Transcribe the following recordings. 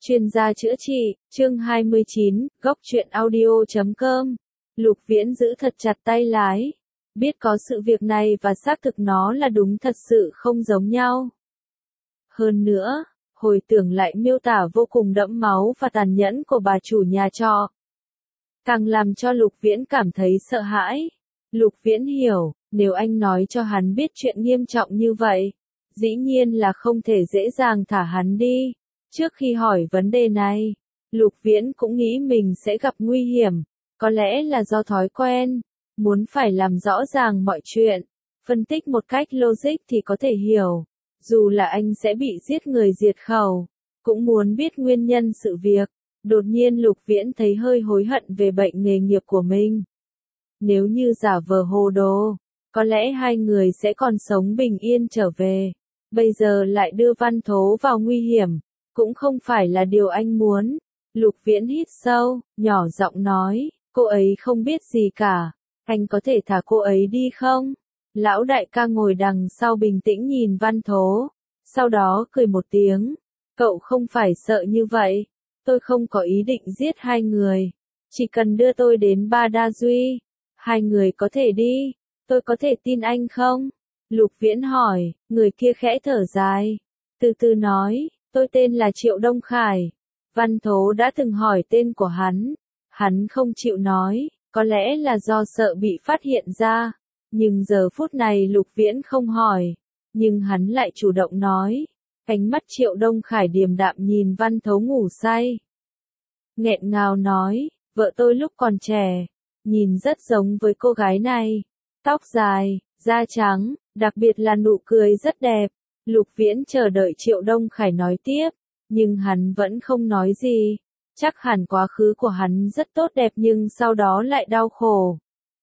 Chuyên gia chữa trị, chương 29, góc truyện audio.com. Lục Viễn giữ thật chặt tay lái. Biết có sự việc này và xác thực nó là đúng thật sự không giống nhau. Hơn nữa, hồi tưởng lại miêu tả vô cùng đẫm máu và tàn nhẫn của bà chủ nhà trọ, càng làm cho Lục Viễn cảm thấy sợ hãi. Lục Viễn hiểu, nếu anh nói cho hắn biết chuyện nghiêm trọng như vậy, dĩ nhiên là không thể dễ dàng thả hắn đi. Trước khi hỏi vấn đề này, Lục Viễn cũng nghĩ mình sẽ gặp nguy hiểm, có lẽ là do thói quen, muốn phải làm rõ ràng mọi chuyện, phân tích một cách logic thì có thể hiểu, dù là anh sẽ bị giết người diệt khẩu, cũng muốn biết nguyên nhân sự việc. Đột nhiên Lục Viễn thấy hơi hối hận về bệnh nghề nghiệp của mình. Nếu như giả vờ hồ đồ, có lẽ hai người sẽ còn sống bình yên trở về. Bây giờ lại đưa Văn Thố vào nguy hiểm, cũng không phải là điều anh muốn. Lục Viễn hít sâu, nhỏ giọng nói, cô ấy không biết gì cả, anh có thể thả cô ấy đi không? Lão đại ca ngồi đằng sau bình tĩnh nhìn Văn Thố, sau đó cười một tiếng, cậu không phải sợ như vậy, tôi không có ý định giết hai người, chỉ cần đưa tôi đến Ba Đa Duy, hai người có thể đi, tôi có thể tin anh không? Lục Viễn hỏi, người kia khẽ thở dài, từ từ nói, tôi tên là Triệu Đông Khải. Văn Thố đã từng hỏi tên của hắn không chịu nói, có lẽ là do sợ bị phát hiện ra, nhưng giờ phút này Lục Viễn không hỏi, nhưng hắn lại chủ động nói. Ánh mắt Triệu Đông Khải điềm đạm nhìn Văn Thố ngủ say. Nghẹn ngào nói, vợ tôi lúc còn trẻ, nhìn rất giống với cô gái này, tóc dài, da trắng, đặc biệt là nụ cười rất đẹp. Lục Viễn chờ đợi Triệu Đông Khải nói tiếp, nhưng hắn vẫn không nói gì. Chắc hẳn quá khứ của hắn rất tốt đẹp nhưng sau đó lại đau khổ.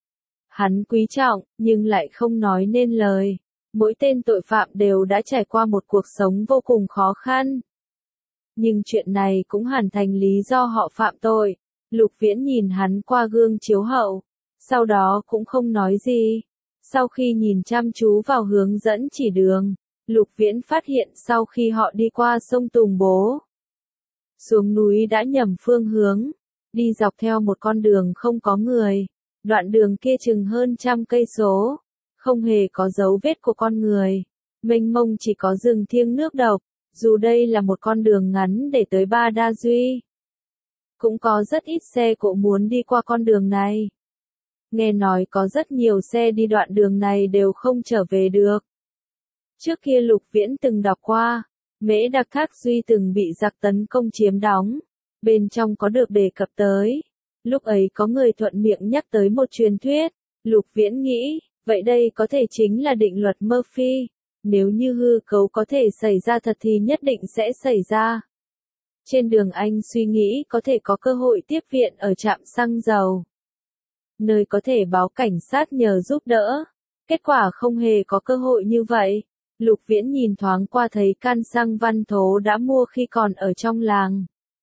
Hắn quý trọng, nhưng lại không nói nên lời. Mỗi tên tội phạm đều đã trải qua một cuộc sống vô cùng khó khăn. Nhưng chuyện này cũng hẳn thành lý do họ phạm tội. Lục Viễn nhìn hắn qua gương chiếu hậu, sau đó cũng không nói gì. Sau khi nhìn chăm chú vào hướng dẫn chỉ đường, Lục Viễn phát hiện sau khi họ đi qua sông Tùng Bố, xuống núi đã nhầm phương hướng, đi dọc theo một con đường không có người. Đoạn đường kia chừng hơn 100 cây số, không hề có dấu vết của con người, mênh mông chỉ có rừng thiêng nước độc. Dù đây là một con đường ngắn để tới Ba Đa Duy, cũng có rất ít xe cộ muốn đi qua con đường này. Nghe nói có rất nhiều xe đi đoạn đường này đều không trở về được. Trước kia Lục Viễn từng đọc qua, Mễ Đặc Thác Duy từng bị giặc tấn công chiếm đóng, bên trong có được đề cập tới. Lúc ấy có người thuận miệng nhắc tới một truyền thuyết, Lục Viễn nghĩ, vậy đây có thể chính là định luật Murphy, nếu như hư cấu có thể xảy ra thật thì nhất định sẽ xảy ra. Trên đường anh suy nghĩ có thể có cơ hội tiếp viện ở trạm xăng dầu, nơi có thể báo cảnh sát nhờ giúp đỡ. Kết quả không hề có cơ hội như vậy. Lục Viễn nhìn thoáng qua thấy can xăng Văn Thố đã mua khi còn ở trong làng.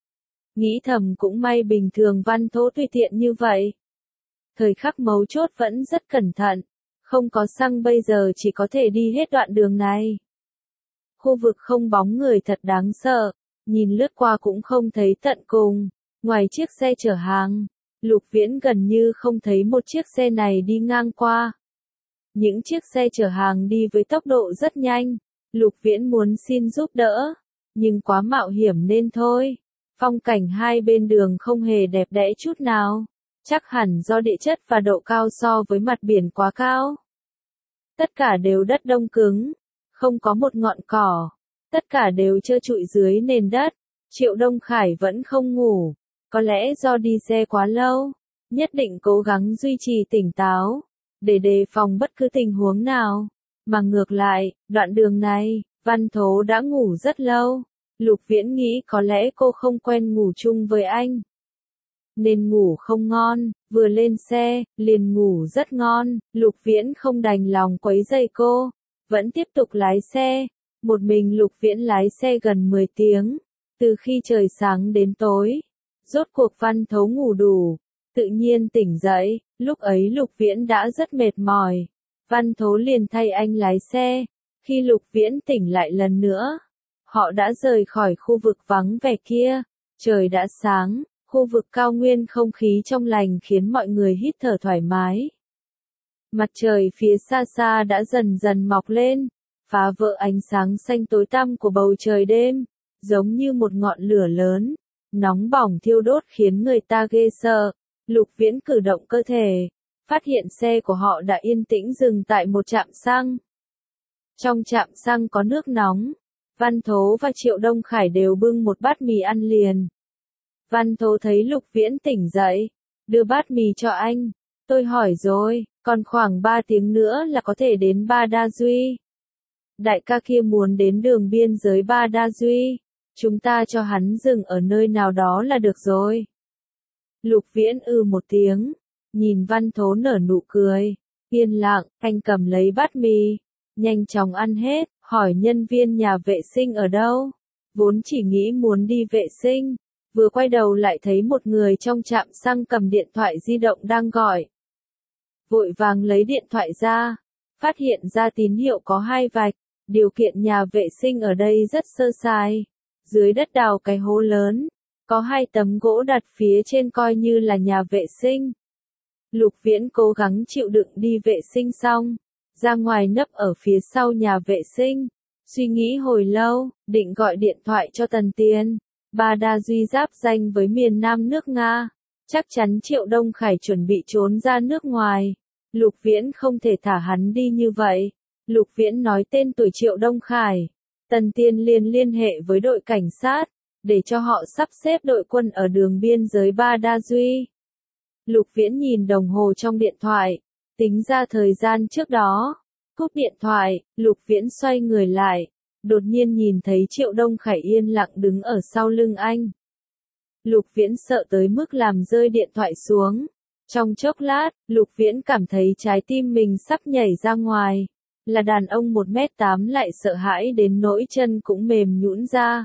Nghĩ thầm cũng may bình thường Văn Thố tùy tiện như vậy. Thời khắc mấu chốt vẫn rất cẩn thận, không có xăng bây giờ chỉ có thể đi hết đoạn đường này. Khu vực không bóng người thật đáng sợ, nhìn lướt qua cũng không thấy tận cùng, ngoài chiếc xe chở hàng, Lục Viễn gần như không thấy một chiếc xe này đi ngang qua. Những chiếc xe chở hàng đi với tốc độ rất nhanh, Lục Viễn muốn xin giúp đỡ, nhưng quá mạo hiểm nên thôi. Phong cảnh hai bên đường không hề đẹp đẽ chút nào, chắc hẳn do địa chất và độ cao so với mặt biển quá cao. Tất cả đều đất đông cứng, không có một ngọn cỏ, tất cả đều trơ trụi dưới nền đất. Triệu Đông Khải vẫn không ngủ, có lẽ do đi xe quá lâu, nhất định cố gắng duy trì tỉnh táo, để đề phòng bất cứ tình huống nào. Mà ngược lại, đoạn đường này, Văn Thố đã ngủ rất lâu. Lục Viễn nghĩ có lẽ cô không quen ngủ chung với anh, nên ngủ không ngon, vừa lên xe, liền ngủ rất ngon. Lục Viễn không đành lòng quấy rầy cô, vẫn tiếp tục lái xe. Một mình Lục Viễn lái xe gần 10 tiếng, từ khi trời sáng đến tối. Rốt cuộc Văn Thố ngủ đủ, tự nhiên tỉnh dậy, lúc ấy Lục Viễn đã rất mệt mỏi. Văn Thố liền thay anh lái xe. Khi Lục Viễn tỉnh lại lần nữa, Họ đã rời khỏi khu vực vắng vẻ kia. Trời đã sáng, khu vực cao nguyên không khí trong lành khiến mọi người hít thở thoải mái. Mặt trời phía xa xa đã dần dần mọc lên, phá vỡ ánh sáng xanh tối tăm của bầu trời đêm, giống như một ngọn lửa lớn, nóng bỏng thiêu đốt khiến người ta ghê sợ. Lục Viễn cử động cơ thể, phát hiện xe của họ đã yên tĩnh dừng tại một trạm xăng. Trong trạm xăng có nước nóng, Văn Thố và Triệu Đông Khải đều bưng một bát mì ăn liền. Văn Thố thấy Lục Viễn tỉnh dậy, đưa bát mì cho anh. Tôi hỏi rồi, còn khoảng 3 tiếng nữa là có thể đến Ba Đa Duy. Đại ca kia muốn đến đường biên giới Ba Đa Duy, chúng ta cho hắn dừng ở nơi nào đó là được rồi. Lục Viễn một tiếng, nhìn Văn Thố nở nụ cười, yên lặng, anh cầm lấy bát mì, nhanh chóng ăn hết, hỏi nhân viên nhà vệ sinh ở đâu. Vốn chỉ nghĩ muốn đi vệ sinh, vừa quay đầu lại thấy một người trong trạm xăng cầm điện thoại di động đang gọi. Vội vàng lấy điện thoại ra, phát hiện ra tín hiệu có 2 vạch, điều kiện nhà vệ sinh ở đây rất sơ sài. Dưới đất đào cái hố lớn, có 2 tấm gỗ đặt phía trên coi như là nhà vệ sinh. Lục Viễn cố gắng chịu đựng đi vệ sinh xong, ra ngoài nấp ở phía sau nhà vệ sinh, suy nghĩ hồi lâu, định gọi điện thoại cho Tần Tiên. Ba Đa Duy giáp ranh với miền Nam nước Nga, chắc chắn Triệu Đông Khải chuẩn bị trốn ra nước ngoài. Lục Viễn không thể thả hắn đi như vậy. Lục Viễn nói tên tuổi Triệu Đông Khải. Tần Tiên liên hệ với đội cảnh sát, để cho họ sắp xếp đội quân ở đường biên giới Ba Đa Duy. Lục Viễn nhìn đồng hồ trong điện thoại, tính ra thời gian trước đó. Cúp điện thoại, Lục Viễn xoay người lại, đột nhiên nhìn thấy Triệu Đông Khải yên lặng đứng ở sau lưng anh. Lục Viễn sợ tới mức làm rơi điện thoại xuống. Trong chốc lát, Lục Viễn cảm thấy trái tim mình sắp nhảy ra ngoài. Là đàn ông 1m8 lại sợ hãi đến nỗi chân cũng mềm nhũn ra.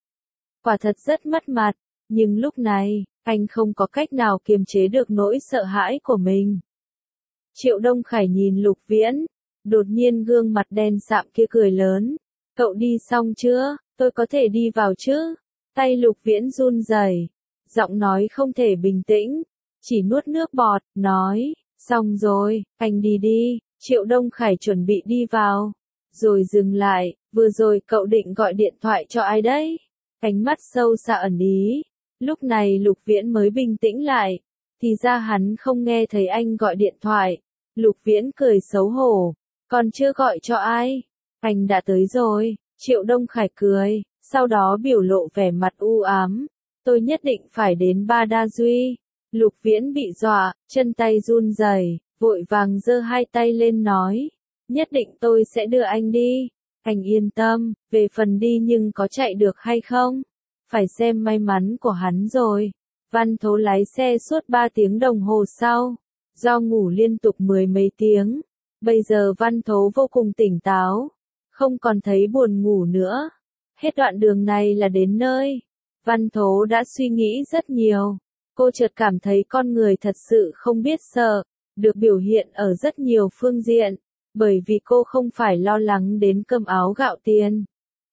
Quả thật rất mất mặt, nhưng lúc này, anh không có cách nào kiềm chế được nỗi sợ hãi của mình. Triệu Đông Khải nhìn Lục Viễn, đột nhiên gương mặt đen sạm kia cười lớn. Cậu đi xong chưa? Tôi có thể đi vào chứ? Tay Lục Viễn run rẩy, giọng nói không thể bình tĩnh, chỉ nuốt nước bọt, nói, xong rồi, anh đi đi. Triệu Đông Khải chuẩn bị đi vào, rồi dừng lại, vừa rồi cậu định gọi điện thoại cho ai đấy? Ánh mắt sâu xa ẩn ý. Lúc này Lục Viễn mới bình tĩnh lại, thì ra hắn không nghe thấy anh gọi điện thoại. Lục Viễn cười xấu hổ, còn chưa gọi cho ai? Anh đã tới rồi. Triệu Đông Khải cười, sau đó biểu lộ vẻ mặt u ám. Tôi nhất định phải đến Ba Đa Duy. Lục Viễn bị dọa, chân tay run rẩy, vội vàng giơ 2 tay lên nói. Nhất định tôi sẽ đưa anh đi. Anh yên tâm, về phần đi nhưng có chạy được hay không? Phải xem may mắn của hắn rồi. Văn Thố lái xe suốt 3 tiếng đồng hồ sau. Do ngủ liên tục 10 mấy tiếng. Bây giờ Văn Thố vô cùng tỉnh táo. Không còn thấy buồn ngủ nữa. Hết đoạn đường này là đến nơi. Văn Thố đã suy nghĩ rất nhiều. Cô chợt cảm thấy con người thật sự không biết sợ, được biểu hiện ở rất nhiều phương diện, bởi vì cô không phải lo lắng đến cơm áo gạo tiền.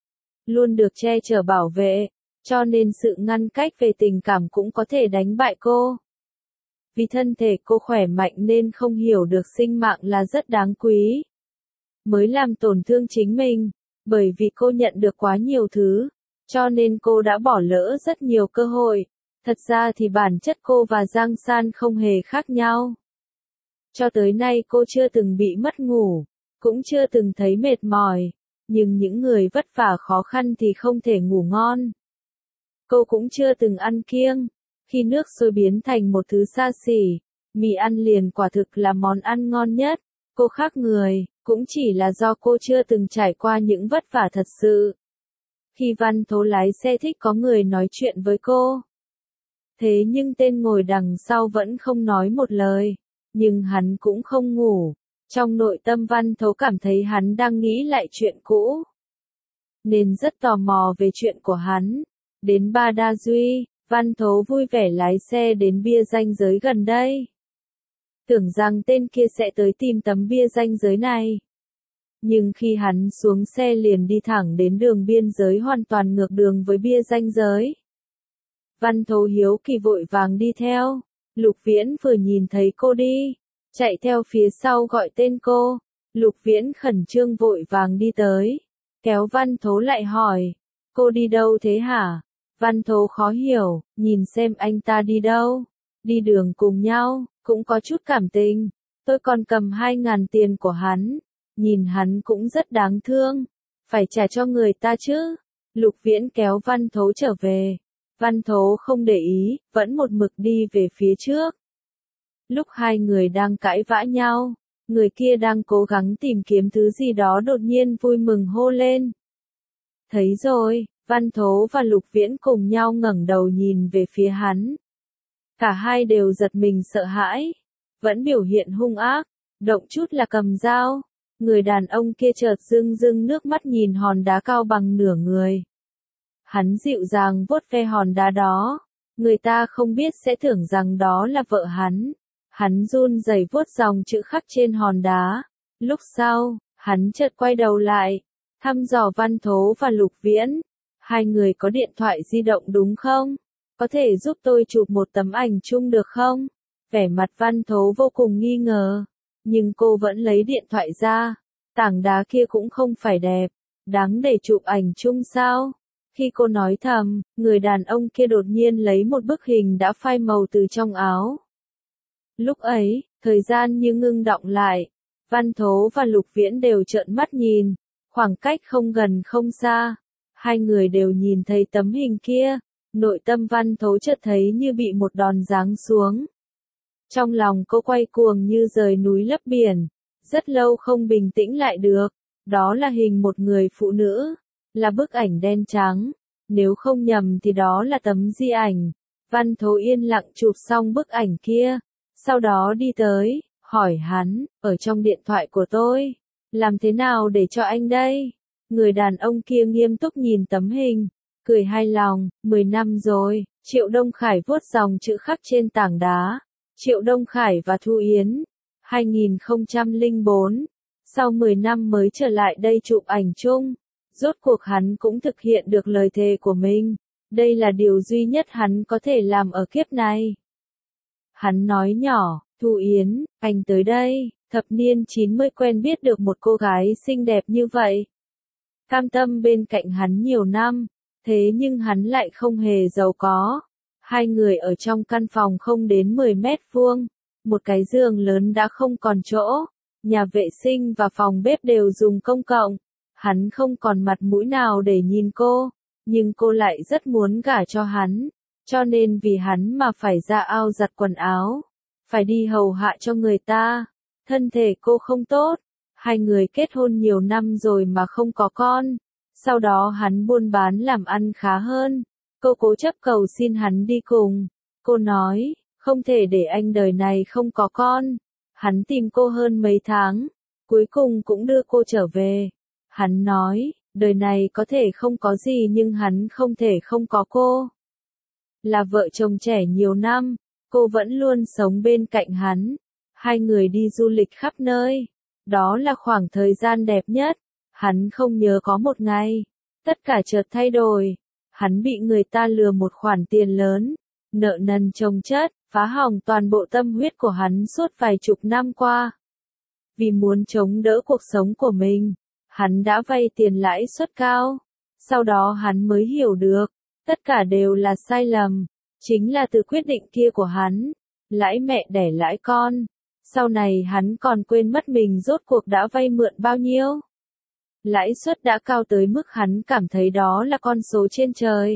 Luôn được che chở bảo vệ, cho nên sự ngăn cách về tình cảm cũng có thể đánh bại cô. Vì thân thể cô khỏe mạnh nên không hiểu được sinh mạng là rất đáng quý. Mới làm tổn thương chính mình, bởi vì cô nhận được quá nhiều thứ, cho nên cô đã bỏ lỡ rất nhiều cơ hội. Thật ra thì bản chất cô và Giang San không hề khác nhau. Cho tới nay cô chưa từng bị mất ngủ, cũng chưa từng thấy mệt mỏi, nhưng những người vất vả khó khăn thì không thể ngủ ngon. Cô cũng chưa từng ăn kiêng, khi nước sôi biến thành một thứ xa xỉ, mì ăn liền quả thực là món ăn ngon nhất. Cô khác người, cũng chỉ là do cô chưa từng trải qua những vất vả thật sự. Khi Văn Thố lái xe thích có người nói chuyện với cô. Thế nhưng tên ngồi đằng sau vẫn không nói một lời, nhưng hắn cũng không ngủ. Trong nội tâm Văn Thố cảm thấy hắn đang nghĩ lại chuyện cũ, nên rất tò mò về chuyện của hắn. Đến Ba Đa Duy, Văn Thố vui vẻ lái xe đến bia ranh giới gần đây. Tưởng rằng tên kia sẽ tới tìm tấm bia ranh giới này. Nhưng khi hắn xuống xe liền đi thẳng đến đường biên giới hoàn toàn ngược đường với bia ranh giới. Văn Thố hiếu kỳ vội vàng đi theo. Lục Viễn vừa nhìn thấy cô đi, chạy theo phía sau gọi tên cô. Lục Viễn khẩn trương vội vàng đi tới, kéo Văn Thố lại hỏi, cô đi đâu thế hả? Văn Thố khó hiểu, nhìn xem anh ta đi đâu. Đi đường cùng nhau, cũng có chút cảm tình. Tôi còn cầm 2.000 tiền của hắn. Nhìn hắn cũng rất đáng thương. Phải trả cho người ta chứ. Lục Viễn kéo Văn Thố trở về. Văn Thố không để ý, vẫn một mực đi về phía trước. Lúc hai người đang cãi vã nhau, người kia đang cố gắng tìm kiếm thứ gì đó đột nhiên vui mừng hô lên. Thấy rồi, Văn Thố và Lục Viễn cùng nhau ngẩng đầu nhìn về phía hắn. Cả hai đều giật mình sợ hãi, vẫn biểu hiện hung ác, động chút là cầm dao. Người đàn ông kia chợt rưng rưng nước mắt nhìn hòn đá cao bằng nửa người. Hắn dịu dàng vuốt ve hòn đá đó, người ta không biết sẽ tưởng rằng đó là vợ hắn. Hắn run rẩy vuốt dòng chữ khắc trên hòn đá. Lúc sau, hắn chợt quay đầu lại, thăm dò Văn Thố và Lục Viễn. Hai người có điện thoại di động đúng không? Có thể giúp tôi chụp một tấm ảnh chung được không? Vẻ mặt Văn Thố vô cùng nghi ngờ, nhưng cô vẫn lấy điện thoại ra. Tảng đá kia cũng không phải đẹp, đáng để chụp ảnh chung sao? Khi cô nói thầm, người đàn ông kia đột nhiên lấy một bức hình đã phai màu từ trong áo. Lúc ấy, thời gian như ngưng đọng lại. Văn Thố và Lục Viễn đều trợn mắt nhìn, khoảng cách không gần không xa. Hai người đều nhìn thấy tấm hình kia, nội tâm Văn Thố chợt thấy như bị một đòn giáng xuống. Trong lòng cô quay cuồng như rời núi lấp biển, rất lâu không bình tĩnh lại được. Đó là hình một người phụ nữ, là bức ảnh đen trắng, nếu không nhầm thì đó là tấm di ảnh. Văn Thố yên lặng chụp xong bức ảnh kia, sau đó đi tới, hỏi hắn, ở trong điện thoại của tôi, làm thế nào để cho anh đây? Người đàn ông kia nghiêm túc nhìn tấm hình, cười hài lòng, 10 năm rồi. Triệu Đông Khải vuốt dòng chữ khắc trên tảng đá. Triệu Đông Khải và Thu Yến, 2004, sau 10 năm mới trở lại đây chụp ảnh chung. Rốt cuộc hắn cũng thực hiện được lời thề của mình. Đây là điều duy nhất hắn có thể làm ở kiếp này. Hắn nói nhỏ, Thu Yến, anh tới đây, thập niên 90 quen biết được một cô gái xinh đẹp như vậy. Cam tâm bên cạnh hắn nhiều năm, thế nhưng hắn lại không hề giàu có. Hai người ở trong căn phòng không đến 10 mét vuông, một cái giường lớn đã không còn chỗ, nhà vệ sinh và phòng bếp đều dùng công cộng. Hắn không còn mặt mũi nào để nhìn cô, nhưng cô lại rất muốn gả cho hắn, cho nên vì hắn mà phải ra ao giặt quần áo, phải đi hầu hạ cho người ta. Thân thể cô không tốt, hai người kết hôn nhiều năm rồi mà không có con. Sau đó hắn buôn bán làm ăn khá hơn. Cô cố chấp cầu xin hắn đi cùng. Cô nói, không thể để anh đời này không có con. Hắn tìm cô hơn mấy tháng, cuối cùng cũng đưa cô trở về. Hắn nói, đời này có thể không có gì nhưng hắn không thể không có cô. Là vợ chồng trẻ nhiều năm, cô vẫn luôn sống bên cạnh hắn. Hai người đi du lịch khắp nơi. Đó là khoảng thời gian đẹp nhất. Hắn không nhớ có một ngày, tất cả chợt thay đổi. Hắn bị người ta lừa một khoản tiền lớn, nợ nần chồng chất, phá hỏng toàn bộ tâm huyết của hắn suốt vài chục năm qua. Vì muốn chống đỡ cuộc sống của mình, hắn đã vay tiền lãi suất cao. Sau đó hắn mới hiểu được, tất cả đều là sai lầm, chính là từ quyết định kia của hắn, lãi mẹ đẻ lãi con. Sau này hắn còn quên mất mình rốt cuộc đã vay mượn bao nhiêu. Lãi suất đã cao tới mức hắn cảm thấy đó là con số trên trời.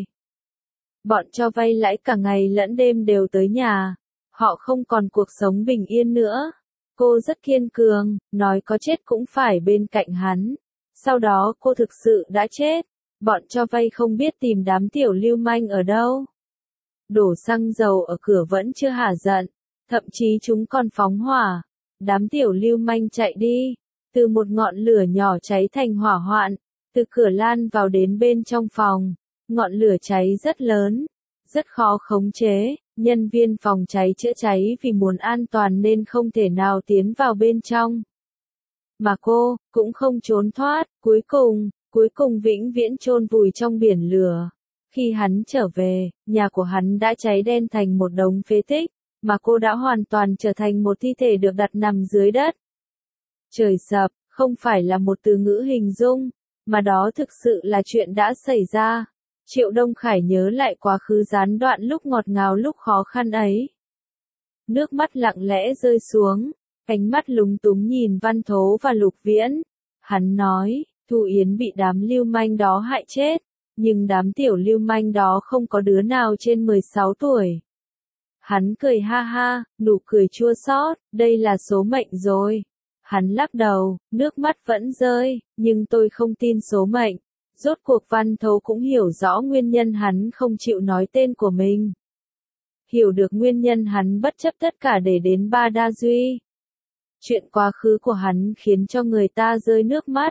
Bọn cho vay lãi cả ngày lẫn đêm đều tới nhà. Họ không còn cuộc sống bình yên nữa. Cô rất kiên cường, nói có chết cũng phải bên cạnh hắn. Sau đó cô thực sự đã chết. Bọn cho vay không biết tìm đám tiểu lưu manh ở đâu. Đổ xăng dầu ở cửa vẫn chưa hả giận. Thậm chí chúng còn phóng hỏa. Đám tiểu lưu manh chạy đi. Từ một ngọn lửa nhỏ cháy thành hỏa hoạn. Từ cửa lan vào đến bên trong phòng. Ngọn lửa cháy rất lớn. Rất khó khống chế. Nhân viên phòng cháy chữa cháy vì muốn an toàn nên không thể nào tiến vào bên trong. mà cô cũng không trốn thoát, cuối cùng vĩnh viễn chôn vùi trong biển lửa. Khi hắn trở về, nhà của hắn đã cháy đen thành một đống phế tích, mà cô đã hoàn toàn trở thành một thi thể được đặt nằm dưới đất. Trời sập, không phải là một từ ngữ hình dung, mà đó thực sự là chuyện đã xảy ra. Triệu Đông Khải nhớ lại quá khứ gián đoạn lúc ngọt ngào lúc khó khăn ấy. Nước mắt lặng lẽ rơi xuống, ánh mắt lúng túng nhìn Văn Thố và Lục Viễn. Hắn nói, Thu Yến bị đám lưu manh đó hại chết, nhưng đám tiểu lưu manh đó không có đứa nào trên 16 tuổi. Hắn cười ha ha, nụ cười chua xót, đây là số mệnh rồi. Hắn lắc đầu, nước mắt vẫn rơi, nhưng tôi không tin số mệnh. Rốt cuộc Văn Thố cũng hiểu rõ nguyên nhân hắn không chịu nói tên của mình. Hiểu được nguyên nhân hắn bất chấp tất cả để đến Ba Đa Duy. Chuyện quá khứ của hắn khiến cho người ta rơi nước mắt.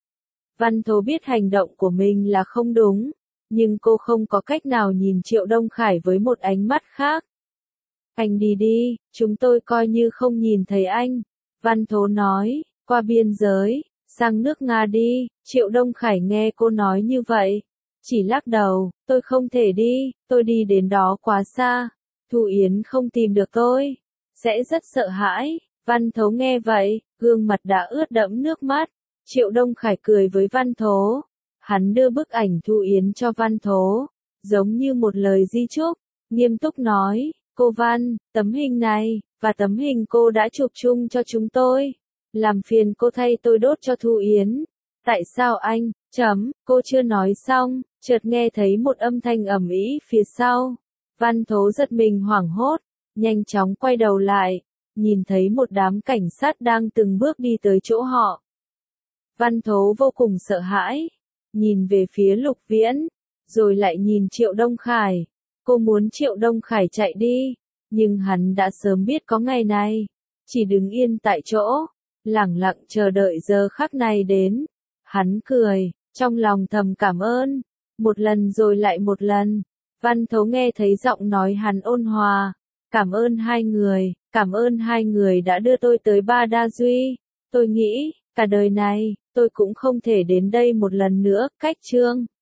Văn Thố biết hành động của mình là không đúng, nhưng cô không có cách nào nhìn Triệu Đông Khải với một ánh mắt khác. Anh đi đi, chúng tôi coi như không nhìn thấy anh. Văn Thố nói, qua biên giới, sang nước Nga đi. Triệu Đông Khải nghe cô nói như vậy, chỉ lắc đầu, tôi không thể đi, tôi đi đến đó quá xa. Thu Yến không tìm được tôi, sẽ rất sợ hãi. Văn Thố nghe vậy, gương mặt đã ướt đẫm nước mắt. Triệu Đông Khải cười với Văn Thố. Hắn đưa bức ảnh Thu Yến cho Văn Thố, giống như một lời di chúc, nghiêm túc nói, cô Văn, tấm hình này, và tấm hình cô đã chụp chung cho chúng tôi. Làm phiền cô thay tôi đốt cho Thu Yến. Tại sao anh, cô chưa nói xong, chợt nghe thấy một âm thanh ầm ĩ phía sau. Văn Thố giật mình hoảng hốt, nhanh chóng quay đầu lại, nhìn thấy một đám cảnh sát đang từng bước đi tới chỗ họ. Văn Thố vô cùng sợ hãi, nhìn về phía Lục Viễn, rồi lại nhìn Triệu Đông Khải. Cô muốn Triệu Đông Khải chạy đi, nhưng hắn đã sớm biết có ngày này, chỉ đứng yên tại chỗ, lẳng lặng chờ đợi giờ khắc này đến. Hắn cười, trong lòng thầm cảm ơn, một lần rồi lại một lần. Văn Thố nghe thấy giọng nói hắn ôn hòa, cảm ơn hai người đã đưa tôi tới Ba Đa Duy. Tôi nghĩ, cả đời này, tôi cũng không thể đến đây một lần nữa. Cách chương